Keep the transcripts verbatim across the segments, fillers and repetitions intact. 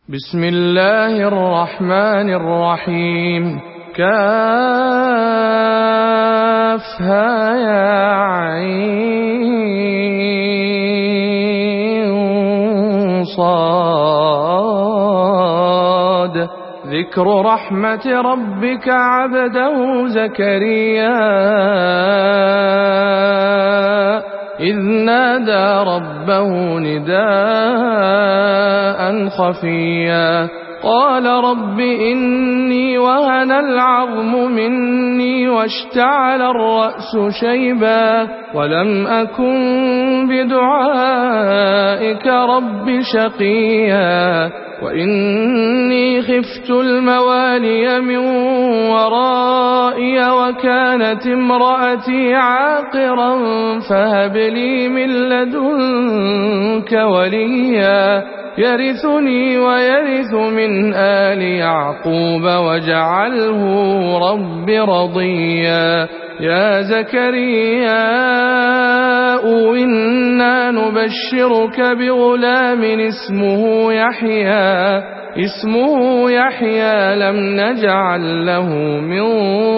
بسم الله الرحمن الرحيم. كافها يا عين صاد. ذكر رحمة ربك عبده زكريا إذ نادى ربه نداء خفيا قال رب إني وهن العظم مني واشتعل الرأس شيبا ولم أكن بدعائك رب شقيا وإني خفت الموالي من ورائي وكانت امرأتي عاقرا فهب لي من لدنك وليا يرثني ويرث من آل يعقوب واجعله رب رضيا. يا زكريا إنا نبشرك بغلام اسمه يحيى اسمه يحيى لم نجعل له من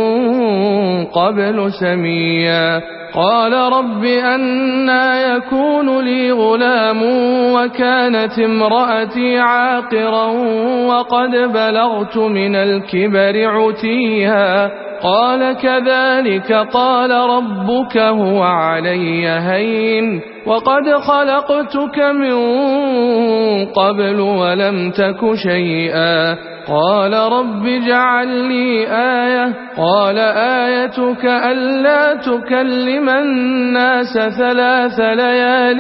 قبل سميا. قال رب أنى يكون لي غلام وكانت امرأتي عاقرا وقد بلغت من الكبر عتيا. قال كذلك قال ربك هو علي هين وقد خلقتك من قبل ولم تك شيئا. قال رب اجعل لي آية قال آيتك ألا تكلم الناس ثلاث ليال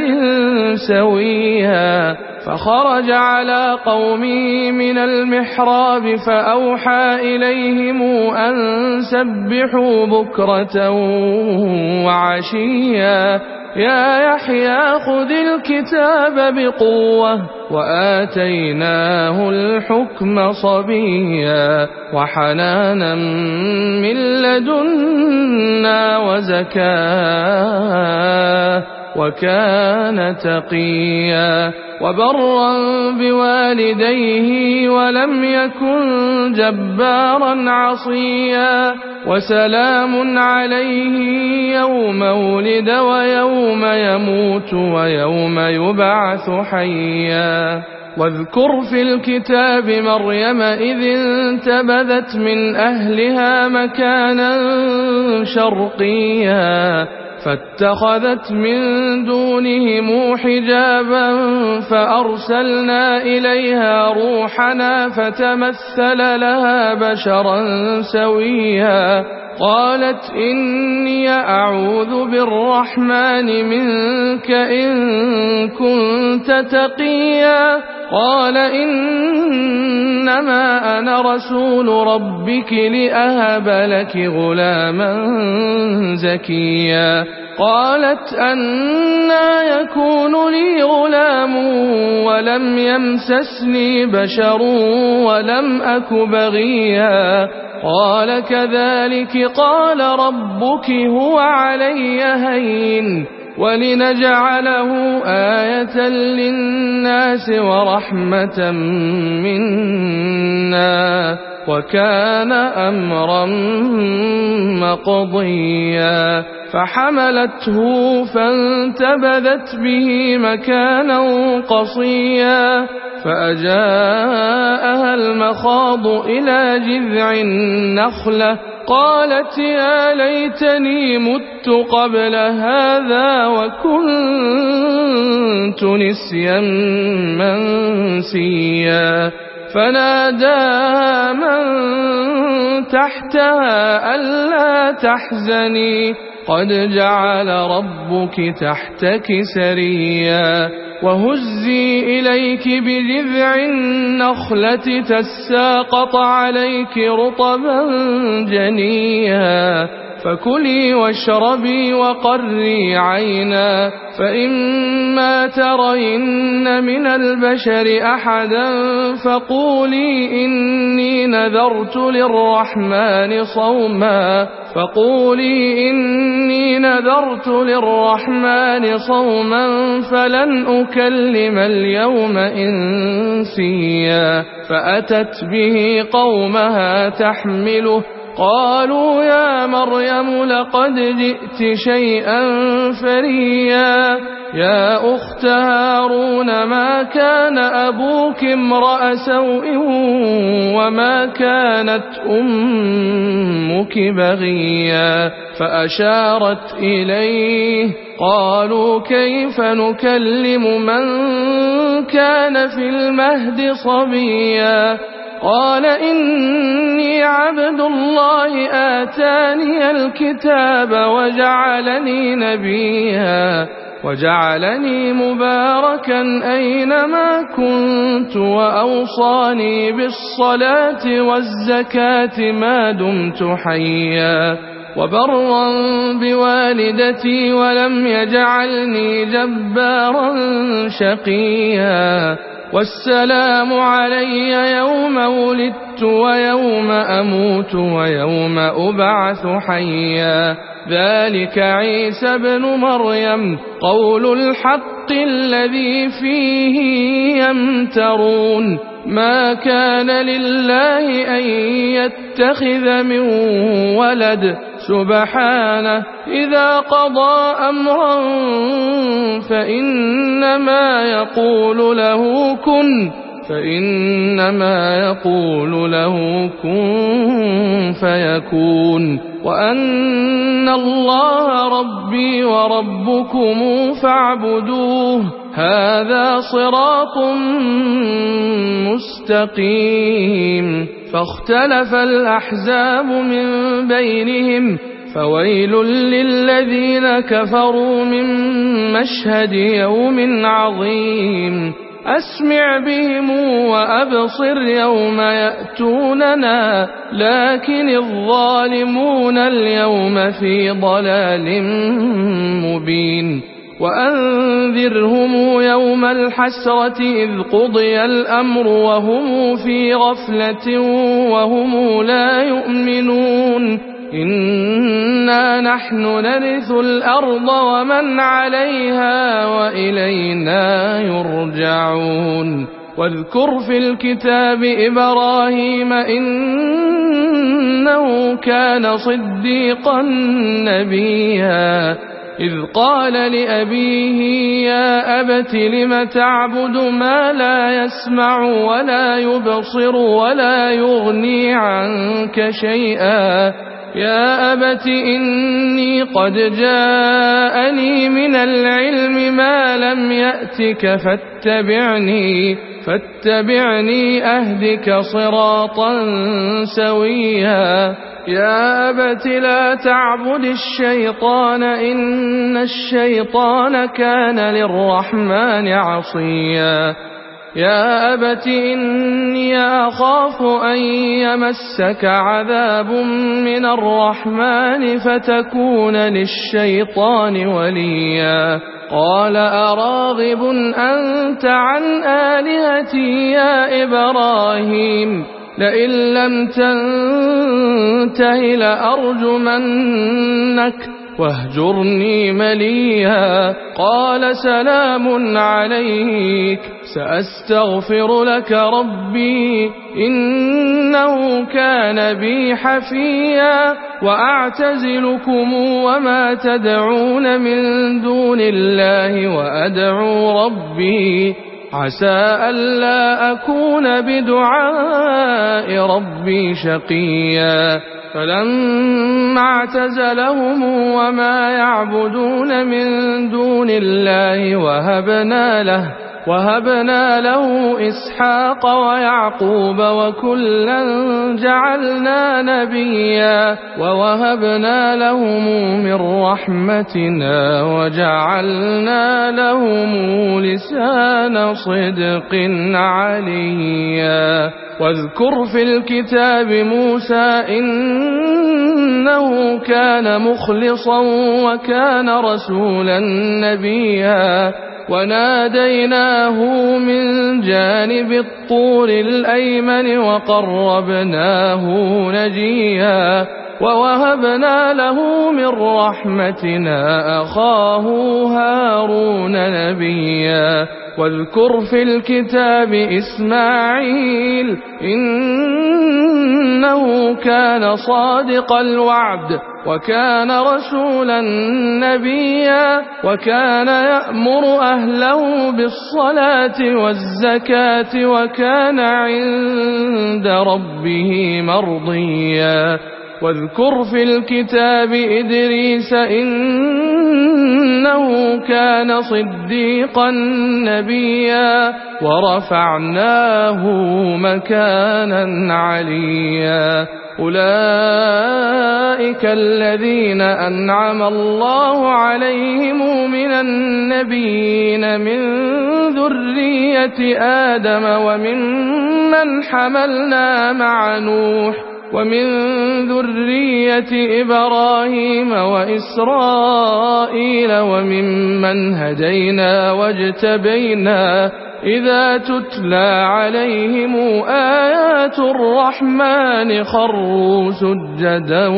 سويا. فخرج على قومه من المحراب فأوحى إليهم أن سبحوا بكرة وعشيا. يا يحيى خذ الكتاب بقوة وآتيناه الحكم صبيا وحنانا من لدنا وزكاة وكان تقيا وبرا بوالديه ولم يكن جبارا عصيا. وسلام عليه يوم ولد ويوم يموت ويوم يبعث حيا. واذكر في الكتاب مريم إذ انتبذت من أهلها مكانا شرقيا فاتخذت من دونهم حجابا فأرسلنا إليها روحنا فتمثل لها بشرا سويا. قالت إني أعوذ بالرحمن منك إن كنت تقيا. قال إنما أنا رسول ربك لأهب لك غلاما زكيا. قالت أنى يكون لي غلام ولم يمسسني بشر ولم أك بغيا. قال كذلك قال ربك هو علي هين ولنجعله آية للناس ورحمة منا وكان أمرا مقضيا. فحملته فانتبذت به مكانا قصيا فأجاءها المخاض إلى جذع النخلة قالت يا ليتني مت قبل هذا وكنت نسيا منسيا. فناداها من تحتها ألا تحزني قد جعل ربك تحتك سريا. وهزي إليك بجذع النخلة تساقط عليك رطبا جنيا. فكلي واشربي وقري عينا، فإما ترين من البشر أحدا فقولي إني نذرت للرحمن صوما فقولي إني نذرت للرحمن صوما فلن أكلم اليوم إنسيا. فأتت به قومها تحمله قالوا يا مريم لقد جئت شيئا فريا. يا أخت هارون ما كان أبوك امرأ سوء وما كانت أمك بغيا. فأشارت إليه قالوا كيف نكلم من كان في المهد صبيا. قال إني عبد الله آتاني الكتاب وجعلني نبيا وجعلني مباركا أينما كنت وأوصاني بالصلاة والزكاة ما دمت حيا وبرا بوالدتي ولم يجعلني جبارا شقيا. والسلام علي يوم ولدت ويوم أموت ويوم أبعث حيا. ذلك عيسى ابن مريم قول الحق الذي فيه يمترون. ما كان لله أن يتخذ من ولد سبحانه إذا قضى أمرا فإنما يقول له كن فإنما يقول له كن فيكون. وأن الله ربي وربكم فاعبدوه هذا صراط مستقيم. فاختلف الأحزاب من بينهم فويل للذين كفروا من مشهد يوم عظيم. أسمع بهم وأبصر يوم يأتوننا لكن الظالمون اليوم في ضلال مبين. وأنذرهم يوم الحسرة إذ قضي الأمر وهم في غفلة وهم لا يؤمنون. إنا نحن نرث الأرض ومن عليها وإلينا يرجعون. واذكر في الكتاب إبراهيم إنه كان صديقا نبيا إذ قال لأبيه يا أبت لم تعبد ما لا يسمع ولا يبصر ولا يغني عنك شيئا. يا أبت إني قد جاءني من العلم ما لم يأتك فاتبعني فاتبعني أهدك صراطا سويا. يا أبت لا تعبد الشيطان إن الشيطان كان للرحمن عصيا. يا أبت إني أخاف أن يمسك عذاب من الرحمن فتكون للشيطان وليا. قال أراغب أنت عن آلهتي يا إبراهيم لئن لم تنته لأرجمنك واهجرني مليا. قال سلام عليك سأستغفر لك ربي إنه كان بي حفيا. وأعتزلكم وما تدعون من دون الله وأدعو ربي عسى ألا أكون بدعاء ربي شقيا. فلما اعتزلهم وما يعبدون من دون الله وهبنا له وهبنا له إسحاق ويعقوب وكلا جعلنا نبيا ووهبنا لهم من رحمتنا وجعلنا لهم لسان صدق عليا. واذكر في الكتاب موسى إن إنه كان مخلصا وكان رسولا نبيا وناديناه من جانب الطور الأيمن وقربناه نجيا ووهبنا له من رحمتنا أخاه هارون نبيا واذكر في الكتاب إسماعيل إنه كان صادق الوعد وكان رسولا نبيا وكان يأمر أهله بالصلاة والزكاة وكان عند ربه مرضيا واذكر في الكتاب إدريس إنه كان صديقا نبيا ورفعناه مكانا عليا أولئك الذين أنعم الله عليهم من النبيين من ذرية آدم وممن حملنا مع نوح ومن ذرية إبراهيم وإسرائيل وممن هدينا واجتبينا إذا تتلى عليهم آيات الرحمن خروا سجدا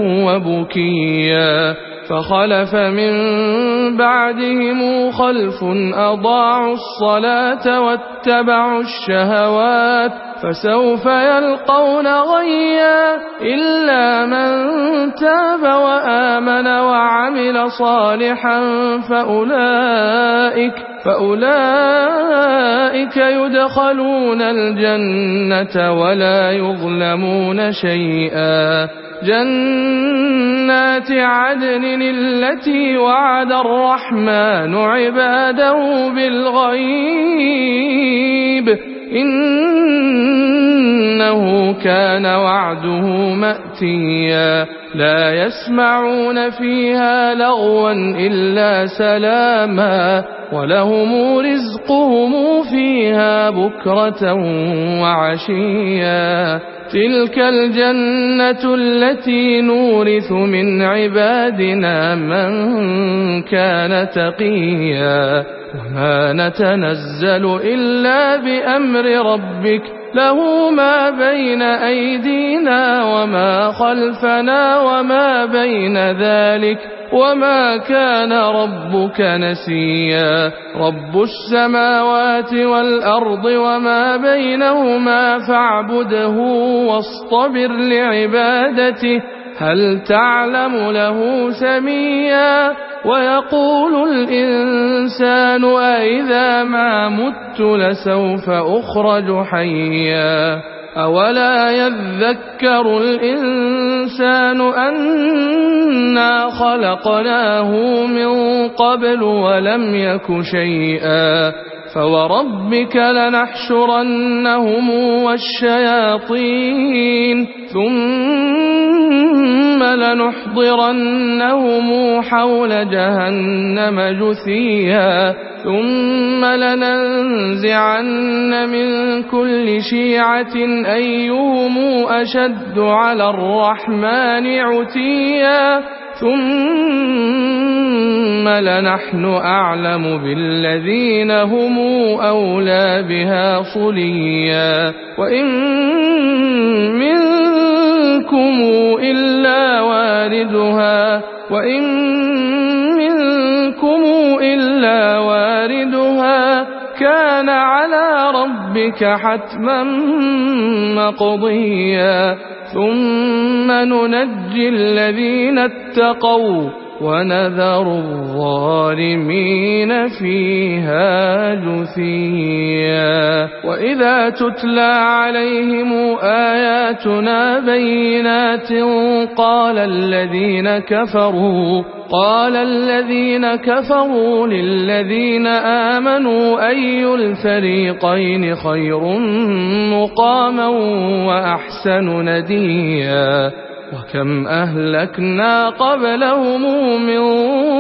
وبكيا فخلف من بعدهم خلف أضاعوا الصلاة واتبعوا الشهوات فسوف يلقون غيا إلا من تاب وآمن وعمل صالحا فأولئك فأولئك يدخلون الجنة ولا يظلمون شيئا جنات عدن التي وعد الرحمن عباده بالغيب إنه كان وعده مأتيا لا يسمعون فيها لغوا إلا سلاما ولهم رزقهم فيها بكرة وعشيا تلك الجنة التي نورث من عبادنا من كان تقيا وما نتنزل إلا بأمر ربك له ما بين أيدينا وما خلفنا وما بين ذلك وما كان ربك نسيا رب السماوات والأرض وما بينهما فاعبده واصطبر لعبادته هل تعلم له سميا ويقول الإنسان أإذا ما مت لسوف أخرج حيا أولا يذكر الإنسان أنا خلقناه من قبل ولم يك شيئا فوربك لنحشرنهم والشياطين ثم لنحضرنهم حول جهنم جثيا ثم لننزعن من كل شيعة أيهم أشد على الرحمن عتيا ثم لنحن أعلم بالذين هم أولى بها صليا وإن منكم إلا واردها وإن منكم إلا واردها كان على ربك حتما مقضيا ثم ننجي الذين اتقوا ونذر الظالمين فيها جثيا وإذا تتلى عليهم آياتنا بينات قال الذين كفروا قال الذين كفروا للذين آمنوا أي الفريقين خير مقاما وأحسن نديا وكم أهلكنا قبلهم من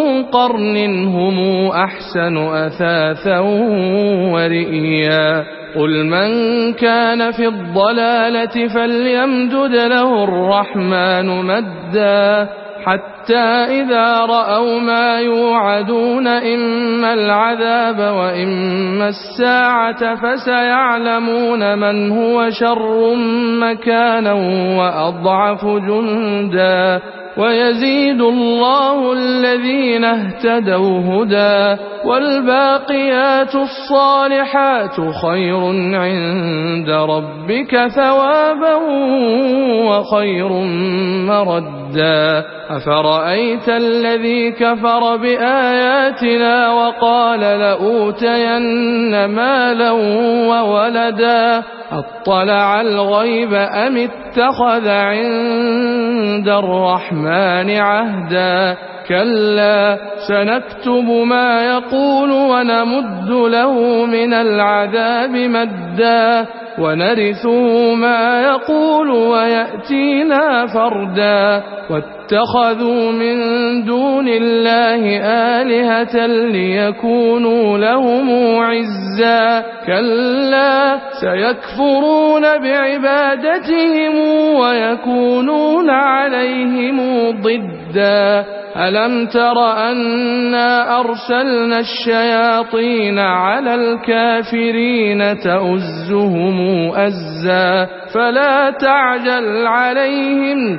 قرن هم أحسن أثاثا ورئيا قل من كان في الضلالة فليمدد له الرحمن مدا حتى إذا رأوا ما يوعدون إما العذاب وإما الساعة فسيعلمون من هو شر مكانا وأضعف جندا ويزيد الله الذين اهتدوا هدى والباقيات الصالحات خير عند ربك ثوابا وخير مردا أفرأيت الذي كفر بآياتنا وقال لأوتين مالا وولدا أطلع الغيب أم اتخذ عند الرحمن عهدا كلا سنكتب ما يقول ونمد له من العذاب مدا ونرثه ما يقول ويأتينا فردا واتخذوا من دون الله آلهة ليكونوا لهم عزا كلا سيكفرون بعبادتهم ويكونون عليهم ضدا ألم تر أنا أرسلنا الشياطين على الكافرين تؤزهم أزا فلا تعجل عليهم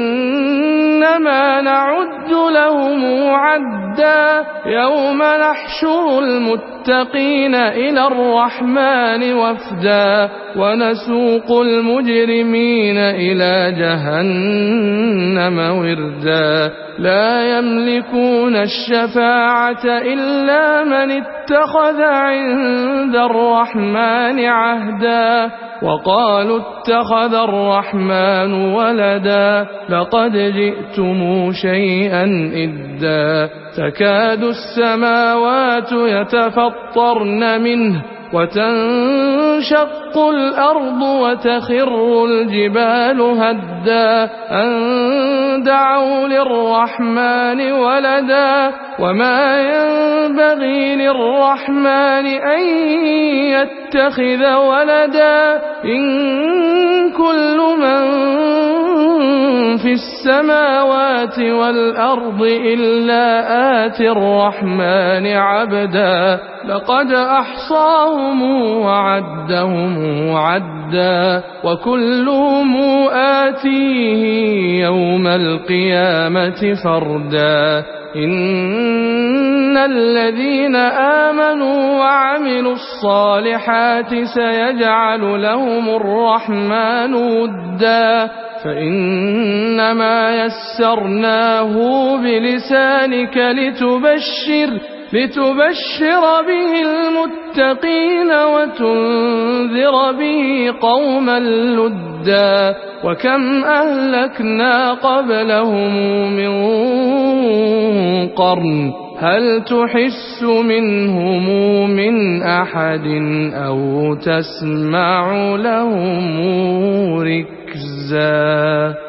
إنما نعد لهم عدا يوم نحشر المتقين إلى الرحمن وفدا ونسوق المجرمين إلى جهنم وردا لا يملكون الشفاعة إلا من اتخذ عند الرحمن عهدا وقالوا اتخذ الرحمن ولدا لقد جئتم شيئا إدا تكاد السماوات يتفطرن منه وتنشق الأرض وتخر الجبال هدا أن دعوا للرحمن ولدا وما ينبغي للرحمن أن يتخذ ولدا إن كل من في السماوات والأرض إلا آتي الرحمن عبدا لقد أحصاهم وعدهم عدا وكلهم آتيه يوم القيامة فردا إن الذين آمنوا وعملوا الصالحات سيجعل لهم الرحمن ودا فإنما يسرناه بلسانك لتبشر لتبشر به المتقين وتنذر به قوما لدا وكم أهلكنا قبلهم من قرن هل تحس منهم من أحد أو تسمع لهم ركزا